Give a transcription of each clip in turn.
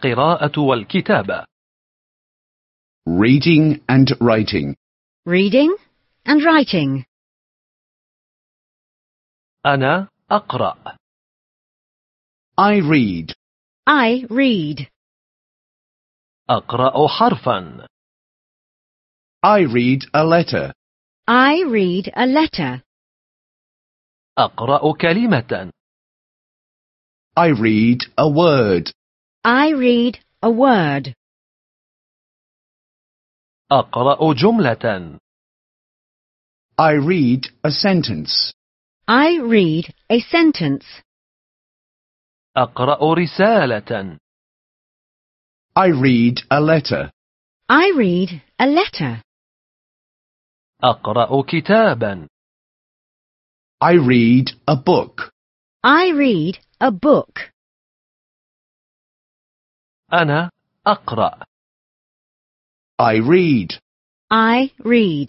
القراءة والكتابة. Reading and writing. Reading and writing. أنا أقرأ. I read. I read. أقرأ حرفا. I read a letter. I read a letter. أقرأ كلمة. I read a word. I read a word. أقرأ جملة. I read a sentence. I read a sentence. أقرأ رسالة. I read a letter. I read a letter. أقرأ كتابا. I read a book. I read a book. أنا أقرأ. I read. I read.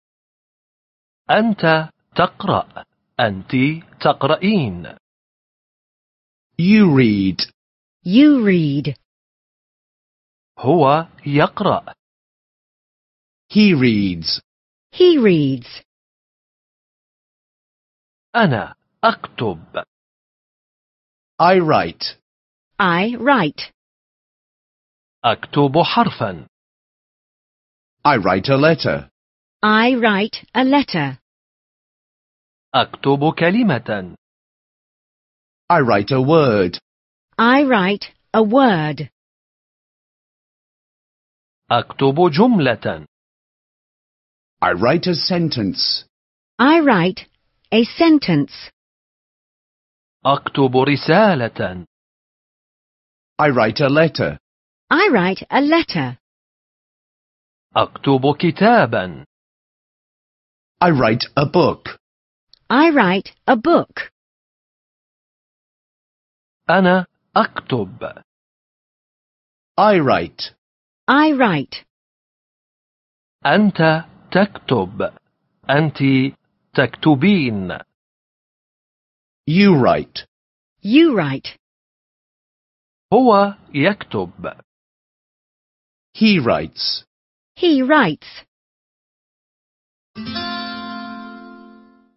أنت تقرأ. أنت تقرأين. You read. You read. هو يقرأ. He reads. He reads. أنا أكتب. I write. I write. أكتب حرفا. I write a letter. I write a letter. أكتب كلمة. I write a word. I write a word. أكتب جملة. I write a sentence. I write a sentence. أكتب رسالة. I write a letter. I write a letter. أكتب كتابا. I write a book. I write a book. أنا أكتب. I write. I write. أنت تكتب. أنت تكتبين. You write. You write. هو يكتب. He writes. He writes.